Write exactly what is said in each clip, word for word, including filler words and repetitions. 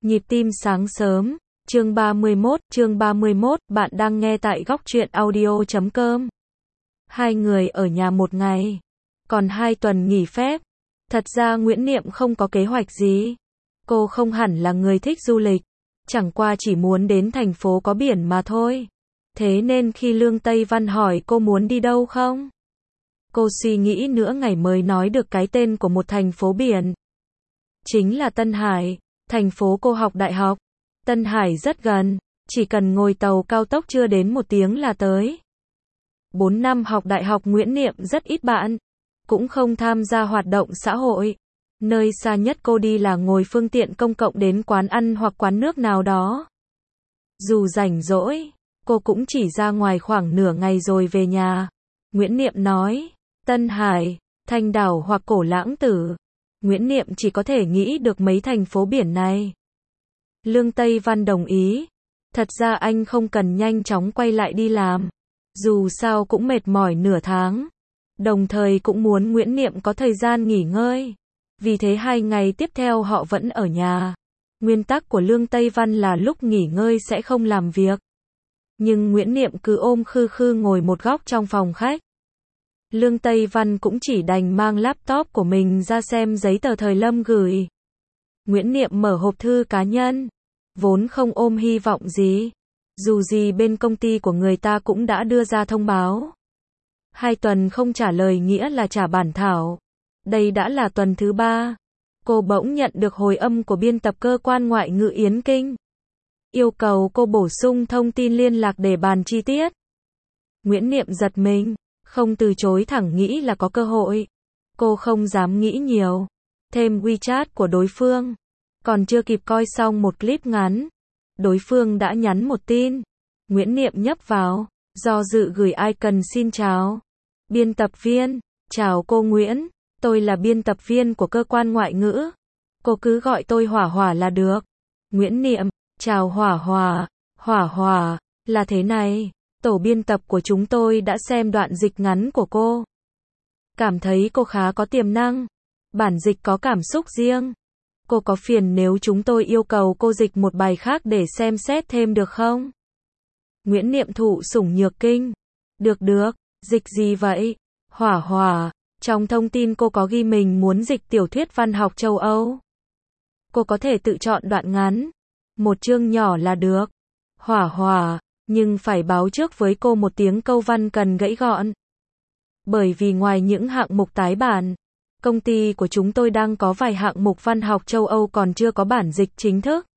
Nhịp tim sáng sớm, chương ba mươi mốt, chương ba mươi mốt, bạn đang nghe tại góc truyện audio chấm com. Hai người ở nhà một ngày, còn hai tuần nghỉ phép. Thật ra Nguyễn Niệm không có kế hoạch gì. Cô không hẳn là người thích du lịch, chẳng qua chỉ muốn đến thành phố có biển mà thôi. Thế nên khi Lương Tây Văn hỏi cô muốn đi đâu không? Cô suy nghĩ nửa ngày mới nói được cái tên của một thành phố biển. Chính là Tân Hải, thành phố cô học đại học. Tân Hải rất gần, chỉ cần ngồi tàu cao tốc chưa đến một tiếng là tới. Bốn năm học đại học Nguyễn Niệm rất ít bạn, cũng không tham gia hoạt động xã hội. Nơi xa nhất cô đi là ngồi phương tiện công cộng đến quán ăn hoặc quán nước nào đó. Dù rảnh rỗi, cô cũng chỉ ra ngoài khoảng nửa ngày rồi về nhà. Nguyễn Niệm nói, Tân Hải, Thanh Đảo hoặc Cổ Lãng Tử. Nguyễn Niệm chỉ có thể nghĩ được mấy thành phố biển này. Lương Tây Văn đồng ý. Thật ra anh không cần nhanh chóng quay lại đi làm. Dù sao cũng mệt mỏi nửa tháng. Đồng thời cũng muốn Nguyễn Niệm có thời gian nghỉ ngơi. Vì thế hai ngày tiếp theo họ vẫn ở nhà. Nguyên tắc của Lương Tây Văn là lúc nghỉ ngơi sẽ không làm việc. Nhưng Nguyễn Niệm cứ ôm khư khư ngồi một góc trong phòng khách. Lương Tây Văn cũng chỉ đành mang laptop của mình ra xem giấy tờ thời Lâm gửi. Nguyễn Niệm mở hộp thư cá nhân. Vốn không ôm hy vọng gì. Dù gì bên công ty của người ta cũng đã đưa ra thông báo. Hai tuần không trả lời nghĩa là trả bản thảo. Đây đã là tuần thứ ba. Cô bỗng nhận được hồi âm của biên tập cơ quan ngoại ngữ Yến Kinh. Yêu cầu cô bổ sung thông tin liên lạc để bàn chi tiết. Nguyễn Niệm giật mình, không từ chối thẳng nghĩ là có cơ hội. Cô không dám nghĩ nhiều. Thêm WeChat của đối phương. Còn chưa kịp coi xong một clip ngắn. Đối phương đã nhắn một tin. Nguyễn Niệm nhấp vào. Do dự gửi icon xin chào. Biên tập viên. Chào cô Nguyễn. Tôi là biên tập viên của cơ quan ngoại ngữ. Cô cứ gọi tôi Hỏa Hỏa là được. Nguyễn Niệm. Chào Hỏa Hỏa. Hỏa Hỏa. Là thế này. Tổ biên tập của chúng tôi đã xem đoạn dịch ngắn của cô. Cảm thấy cô khá có tiềm năng. Bản dịch có cảm xúc riêng. Cô có phiền nếu chúng tôi yêu cầu cô dịch một bài khác để xem xét thêm được không? Nguyễn Niệm thụ sủng nhược kinh. Được được, dịch gì vậy? Hỏa Hỏa, trong thông tin cô có ghi mình muốn dịch tiểu thuyết văn học châu Âu. Cô có thể tự chọn đoạn ngắn. Một chương nhỏ là được. Hỏa Hỏa, nhưng phải báo trước với cô một tiếng câu văn cần gãy gọn. Bởi vì ngoài những hạng mục tái bản, công ty của chúng tôi đang có vài hạng mục văn học châu Âu còn chưa có bản dịch chính thức.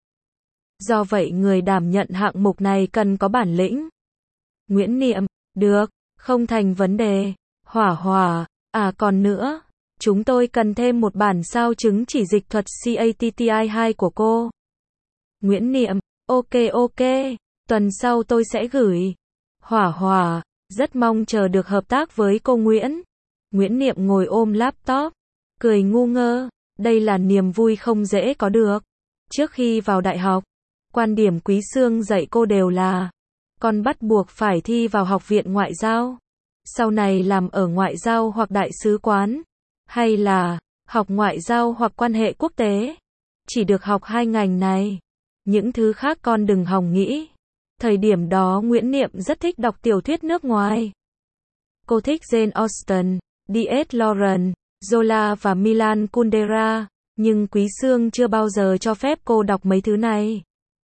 Do vậy người đảm nhận hạng mục này cần có bản lĩnh. Nguyễn Niệm, được, không thành vấn đề. Hỏa Hỏa, à còn nữa, chúng tôi cần thêm một bản sao chứng chỉ dịch thuật C A T T I hai của cô. Nguyễn Niệm, ok ok, tuần sau tôi sẽ gửi. Hỏa Hỏa, rất mong chờ được hợp tác với cô Nguyễn. Nguyễn Niệm ngồi ôm laptop, cười ngu ngơ, đây là niềm vui không dễ có được. Trước khi vào đại học, quan điểm Quý Xương dạy cô đều là, con bắt buộc phải thi vào học viện ngoại giao, sau này làm ở ngoại giao hoặc đại sứ quán, hay là học ngoại giao hoặc quan hệ quốc tế. Chỉ được học hai ngành này, những thứ khác con đừng hòng nghĩ. Thời điểm đó Nguyễn Niệm rất thích đọc tiểu thuyết nước ngoài. Cô thích Jane Austen, D S Lawrence, Zola và Milan Kundera, nhưng Quý Xương chưa bao giờ cho phép cô đọc mấy thứ này.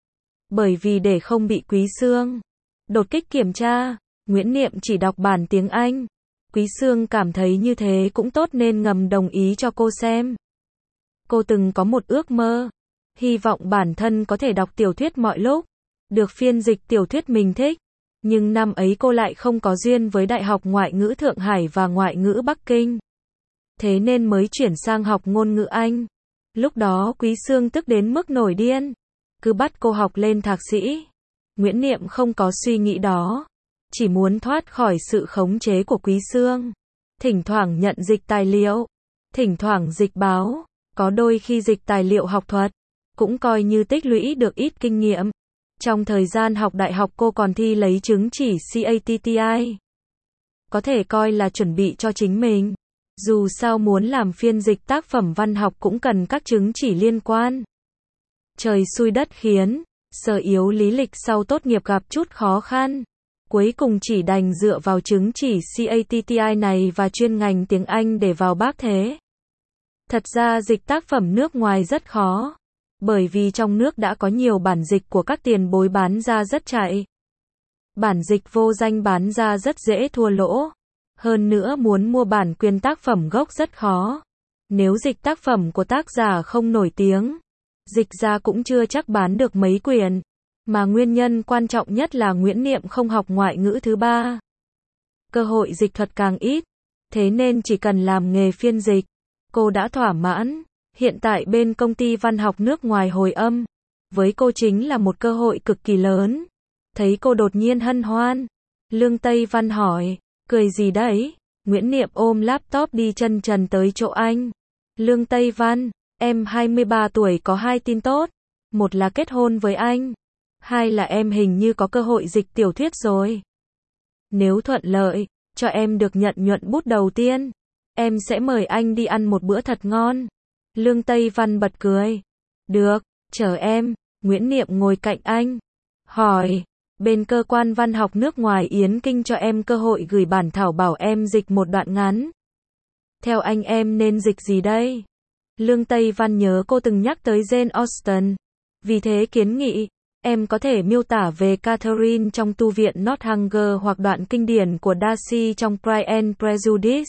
Bởi vì để không bị Quý Xương đột kích kiểm tra, Nguyễn Niệm chỉ đọc bản tiếng Anh. Quý Xương cảm thấy như thế cũng tốt nên ngầm đồng ý cho cô xem. Cô từng có một ước mơ, hy vọng bản thân có thể đọc tiểu thuyết mọi lúc, được phiên dịch tiểu thuyết mình thích. Nhưng năm ấy cô lại không có duyên với Đại học Ngoại ngữ Thượng Hải và Ngoại ngữ Bắc Kinh. Thế nên mới chuyển sang học ngôn ngữ Anh. Lúc đó Quý Xương tức đến mức nổi điên. Cứ bắt cô học lên thạc sĩ. Nguyễn Niệm không có suy nghĩ đó. Chỉ muốn thoát khỏi sự khống chế của Quý Xương. Thỉnh thoảng nhận dịch tài liệu. Thỉnh thoảng dịch báo. Có đôi khi dịch tài liệu học thuật. Cũng coi như tích lũy được ít kinh nghiệm. Trong thời gian học đại học cô còn thi lấy chứng chỉ C A T T I. Có thể coi là chuẩn bị cho chính mình. Dù sao muốn làm phiên dịch tác phẩm văn học cũng cần các chứng chỉ liên quan. Trời xui đất khiến, Sở yếu lý lịch sau tốt nghiệp gặp chút khó khăn. Cuối cùng chỉ đành dựa vào chứng chỉ C A T T I này và chuyên ngành tiếng Anh để vào Bác Thế. Thật ra dịch tác phẩm nước ngoài rất khó. Bởi vì trong nước đã có nhiều bản dịch của các tiền bối bán ra rất chạy. Bản dịch vô danh bán ra rất dễ thua lỗ. Hơn nữa muốn mua bản quyền tác phẩm gốc rất khó. Nếu dịch tác phẩm của tác giả không nổi tiếng, dịch ra cũng chưa chắc bán được mấy quyển. Mà nguyên nhân quan trọng nhất là Nguyễn Niệm không học ngoại ngữ thứ ba. Cơ hội dịch thuật càng ít. Thế nên chỉ cần làm nghề phiên dịch, cô đã thỏa mãn. Hiện tại bên công ty văn học nước ngoài hồi âm, với cô chính là một cơ hội cực kỳ lớn. Thấy cô đột nhiên hân hoan, Lương Tây Văn hỏi, cười gì đấy? Nguyễn Niệm ôm laptop đi chân trần tới chỗ anh. Lương Tây Văn, em hai mươi ba tuổi có hai tin tốt. Một là kết hôn với anh. Hai là em hình như có cơ hội dịch tiểu thuyết rồi. Nếu thuận lợi, cho em được nhận nhuận bút đầu tiên, em sẽ mời anh đi ăn một bữa thật ngon. Lương Tây Văn bật cười. Được, chờ em. Nguyễn Niệm ngồi cạnh anh. Hỏi, bên cơ quan văn học nước ngoài Yến Kinh cho em cơ hội gửi bản thảo bảo em dịch một đoạn ngắn. Theo anh em nên dịch gì đây? Lương Tây Văn nhớ cô từng nhắc tới Jane Austen. Vì thế kiến nghị, em có thể miêu tả về Catherine trong Tu viện Northanger hoặc đoạn kinh điển của Darcy trong Pride and Prejudice.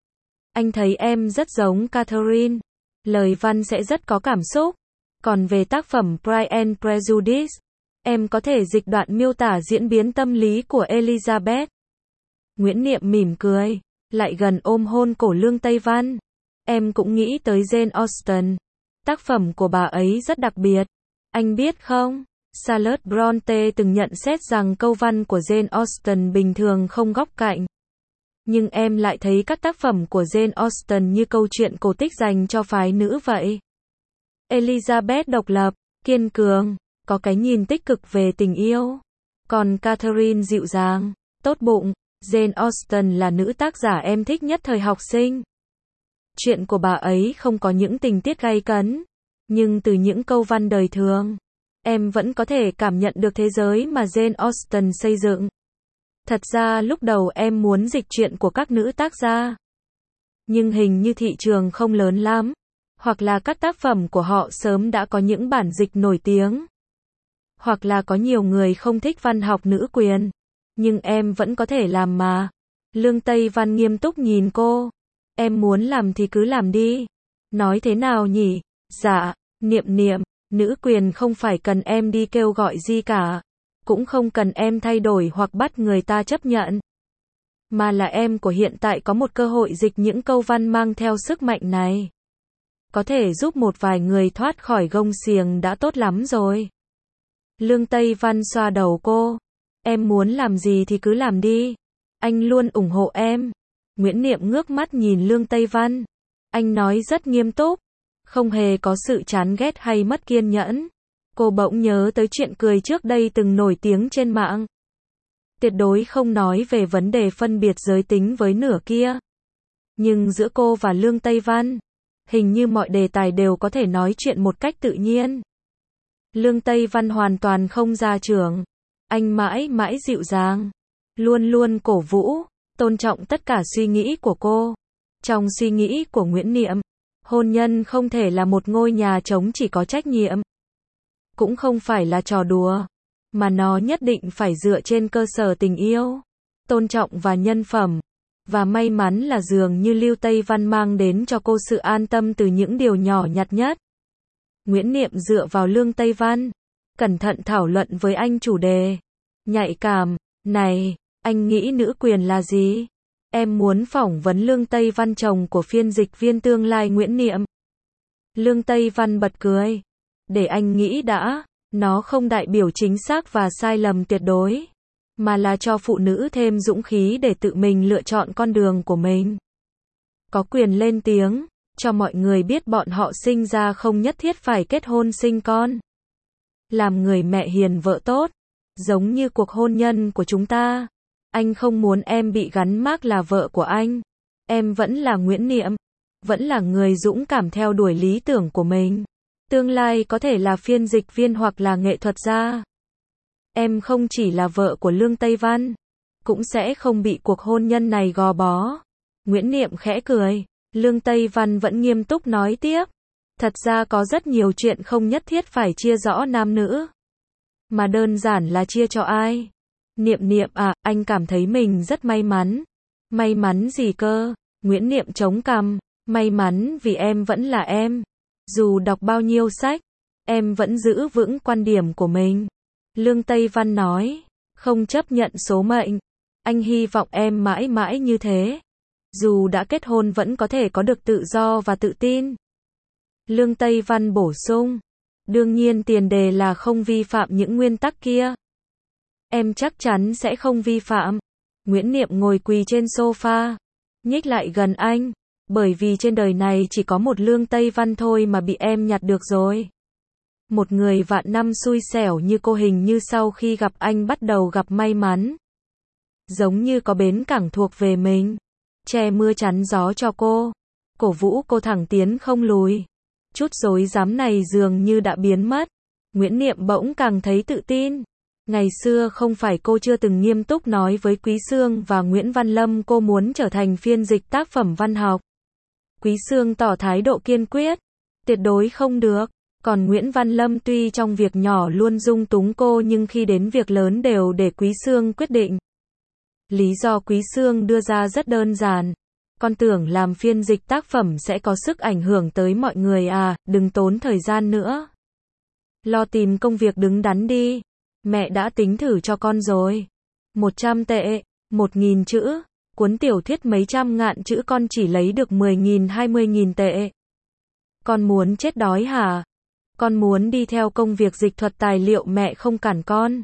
Anh thấy em rất giống Catherine. Lời văn sẽ rất có cảm xúc. Còn về tác phẩm Pride and Prejudice, em có thể dịch đoạn miêu tả diễn biến tâm lý của Elizabeth. Nguyễn Niệm mỉm cười, lại gần ôm hôn cổ Lương Tây Văn. Em cũng nghĩ tới Jane Austen. Tác phẩm của bà ấy rất đặc biệt. Anh biết không, Charlotte Bronte từng nhận xét rằng câu văn của Jane Austen bình thường không góc cạnh. Nhưng em lại thấy các tác phẩm của Jane Austen như câu chuyện cổ tích dành cho phái nữ vậy. Elizabeth độc lập, kiên cường, có cái nhìn tích cực về tình yêu. Còn Catherine dịu dàng, tốt bụng. Jane Austen là nữ tác giả em thích nhất thời học sinh. Chuyện của bà ấy không có những tình tiết gay cấn. Nhưng từ những câu văn đời thường, em vẫn có thể cảm nhận được thế giới mà Jane Austen xây dựng. Thật ra lúc đầu em muốn dịch truyện của các nữ tác gia. Nhưng hình như thị trường không lớn lắm. Hoặc là các tác phẩm của họ sớm đã có những bản dịch nổi tiếng. Hoặc là có nhiều người không thích văn học nữ quyền. Nhưng em vẫn có thể làm mà. Lương Tây Văn nghiêm túc nhìn cô. Em muốn làm thì cứ làm đi. Nói thế nào nhỉ? Dạ, Niệm Niệm, nữ quyền không phải cần em đi kêu gọi gì cả. Cũng không cần em thay đổi hoặc bắt người ta chấp nhận. Mà là em của hiện tại có một cơ hội dịch những câu văn mang theo sức mạnh này. Có thể giúp một vài người thoát khỏi gông xiềng đã tốt lắm rồi. Lương Tây Văn xoa đầu cô. Em muốn làm gì thì cứ làm đi. Anh luôn ủng hộ em. Nguyễn Niệm ngước mắt nhìn Lương Tây Văn. Anh nói rất nghiêm túc. Không hề có sự chán ghét hay mất kiên nhẫn. Cô bỗng nhớ tới chuyện cười trước đây từng nổi tiếng trên mạng. Tuyệt đối không nói về vấn đề phân biệt giới tính với nửa kia. Nhưng giữa cô và Lương Tây Văn, hình như mọi đề tài đều có thể nói chuyện một cách tự nhiên. Lương Tây Văn hoàn toàn không gia trưởng. Anh mãi mãi dịu dàng. Luôn luôn cổ vũ, tôn trọng tất cả suy nghĩ của cô. Trong suy nghĩ của Nguyễn Niệm, hôn nhân không thể là một ngôi nhà trống chỉ có trách nhiệm. Cũng không phải là trò đùa. Mà nó nhất định phải dựa trên cơ sở tình yêu, tôn trọng và nhân phẩm. Và may mắn là dường như Lưu Tây Văn mang đến cho cô sự an tâm từ những điều nhỏ nhặt nhất. Nguyễn Niệm dựa vào Lương Tây Văn, cẩn thận thảo luận với anh chủ đề nhạy cảm. Này, anh nghĩ nữ quyền là gì? Em muốn phỏng vấn Lương Tây Văn, chồng của phiên dịch viên tương lai Nguyễn Niệm. Lương Tây Văn bật cười. Để anh nghĩ đã, nó không đại biểu chính xác và sai lầm tuyệt đối, mà là cho phụ nữ thêm dũng khí để tự mình lựa chọn con đường của mình. Có quyền lên tiếng, cho mọi người biết bọn họ sinh ra không nhất thiết phải kết hôn sinh con. Làm người mẹ hiền vợ tốt, giống như cuộc hôn nhân của chúng ta. Anh không muốn em bị gắn mác là vợ của anh. Em vẫn là Nguyễn Niệm, vẫn là người dũng cảm theo đuổi lý tưởng của mình. Tương lai có thể là phiên dịch viên hoặc là nghệ thuật gia. Em không chỉ là vợ của Lương Tây Văn, cũng sẽ không bị cuộc hôn nhân này gò bó. Nguyễn Niệm khẽ cười. Lương Tây Văn vẫn nghiêm túc nói tiếp. Thật ra có rất nhiều chuyện không nhất thiết phải chia rõ nam nữ, mà đơn giản là chia cho ai. Niệm Niệm à, anh cảm thấy mình rất may mắn. May mắn gì cơ? Nguyễn Niệm chống cằm. May mắn vì em vẫn là em. Dù đọc bao nhiêu sách, em vẫn giữ vững quan điểm của mình. Lương Tây Văn nói. Không chấp nhận số mệnh. Anh hy vọng em mãi mãi như thế. Dù đã kết hôn vẫn có thể có được tự do và tự tin. Lương Tây Văn bổ sung. Đương nhiên tiền đề là không vi phạm những nguyên tắc kia. Em chắc chắn sẽ không vi phạm. Nguyễn Niệm ngồi quỳ trên sofa, nhích lại gần anh. Bởi vì trên đời này chỉ có một Lương Tây Văn thôi mà bị em nhặt được rồi. Một người vạn năm xui xẻo như cô hình như sau khi gặp anh bắt đầu gặp may mắn. Giống như có bến cảng thuộc về mình. Che mưa chắn gió cho cô. Cổ vũ cô thẳng tiến không lùi. Chút rối rắm này dường như đã biến mất. Nguyễn Niệm bỗng càng thấy tự tin. Ngày xưa không phải cô chưa từng nghiêm túc nói với Quý Xương và Nguyễn Văn Lâm cô muốn trở thành phiên dịch tác phẩm văn học. Quý Xương tỏ thái độ kiên quyết. Tuyệt đối không được. Còn Nguyễn Văn Lâm tuy trong việc nhỏ luôn dung túng cô nhưng khi đến việc lớn đều để Quý Xương quyết định. Lý do Quý Xương đưa ra rất đơn giản. Con tưởng làm phiên dịch tác phẩm sẽ có sức ảnh hưởng tới mọi người à, đừng tốn thời gian nữa. Lo tìm công việc đứng đắn đi. Mẹ đã tính thử cho con rồi. Một trăm tệ, một nghìn chữ. Cuốn tiểu thuyết mấy trăm ngàn chữ con chỉ lấy được mười nghìn hai mươi nghìn tệ. Con muốn chết đói hả? Con muốn đi theo công việc dịch thuật tài liệu mẹ không cản con.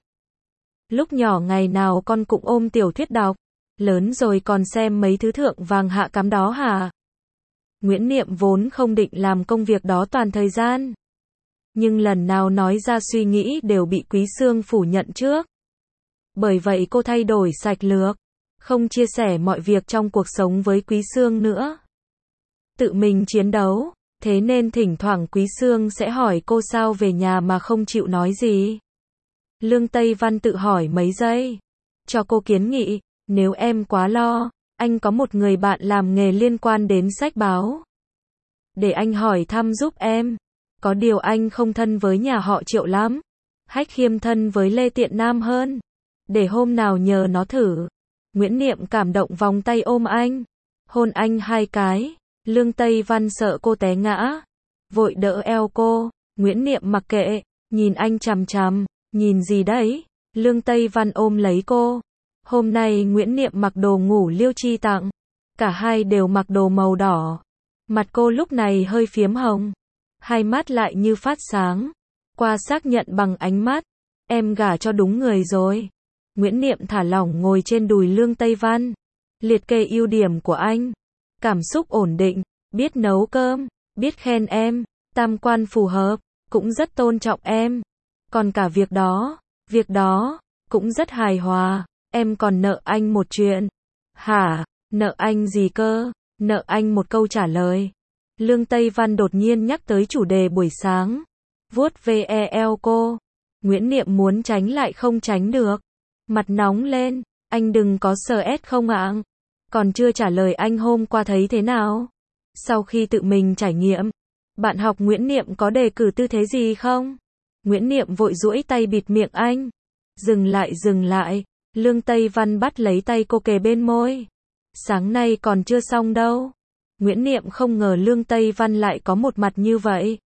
Lúc nhỏ ngày nào con cũng ôm tiểu thuyết đọc. Lớn rồi còn xem mấy thứ thượng vàng hạ cám đó hả? Nguyễn Niệm vốn không định làm công việc đó toàn thời gian. Nhưng lần nào nói ra suy nghĩ đều bị Quý Xương phủ nhận trước. Bởi vậy cô thay đổi sạch lược. Không chia sẻ mọi việc trong cuộc sống với Quý Xương nữa. Tự mình chiến đấu. Thế nên thỉnh thoảng Quý Xương sẽ hỏi cô sao về nhà mà không chịu nói gì. Lương Tây Văn tự hỏi mấy giây. Cho cô kiến nghị. Nếu em quá lo, anh có một người bạn làm nghề liên quan đến sách báo. Để anh hỏi thăm giúp em. Có điều anh không thân với nhà họ Triệu lắm. Hách Khiêm thân với Lê Tiện Nam hơn. Để hôm nào nhờ nó thử. Nguyễn Niệm cảm động vòng tay ôm anh. Hôn anh hai cái. Lương Tây Văn sợ cô té ngã. Vội đỡ eo cô. Nguyễn Niệm mặc kệ. Nhìn anh chằm chằm. Nhìn gì đấy? Lương Tây Văn ôm lấy cô. Hôm nay Nguyễn Niệm mặc đồ ngủ Liêu Chi tặng. Cả hai đều mặc đồ màu đỏ. Mặt cô lúc này hơi phiếm hồng. Hai mắt lại như phát sáng. Qua xác nhận bằng ánh mắt. Em gả cho đúng người rồi. Nguyễn Niệm thả lỏng ngồi trên đùi Lương Tây Văn. Liệt kê ưu điểm của anh. Cảm xúc ổn định. Biết nấu cơm. Biết khen em. Tam quan phù hợp. Cũng rất tôn trọng em. Còn cả việc đó. Việc đó. Cũng rất hài hòa. Em còn nợ anh một chuyện. Hả? Nợ anh gì cơ? Nợ anh một câu trả lời. Lương Tây Văn đột nhiên nhắc tới chủ đề buổi sáng. Vuốt ve eo cô. Nguyễn Niệm muốn tránh lại không tránh được. Mặt nóng lên. Anh đừng có sờ ét không ạ? Còn chưa trả lời anh hôm qua thấy thế nào? Sau khi tự mình trải nghiệm, bạn học Nguyễn Niệm có đề cử tư thế gì không? Nguyễn Niệm vội duỗi tay bịt miệng anh. Dừng lại dừng lại. Lương Tây Văn bắt lấy tay cô kề bên môi. Sáng nay còn chưa xong đâu. Nguyễn Niệm không ngờ Lương Tây Văn lại có một mặt như vậy.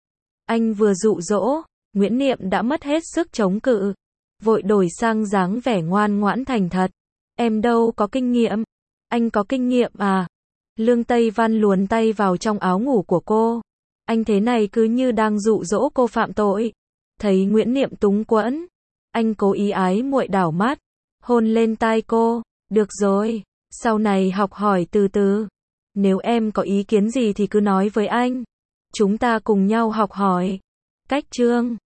Anh vừa dụ dỗ, Nguyễn Niệm đã mất hết sức chống cự. Vội đổi sang dáng vẻ ngoan ngoãn thành thật. Em đâu có kinh nghiệm. Anh có kinh nghiệm à? Lương Tây Văn luồn tay vào trong áo ngủ của cô. Anh thế này cứ như đang dụ dỗ cô phạm tội. Thấy Nguyễn Niệm túng quẫn, anh cố ý ái muội đảo mắt, hôn lên tai cô. Được rồi, sau này học hỏi từ từ. Nếu em có ý kiến gì thì cứ nói với anh. Chúng ta cùng nhau học hỏi. Cách chương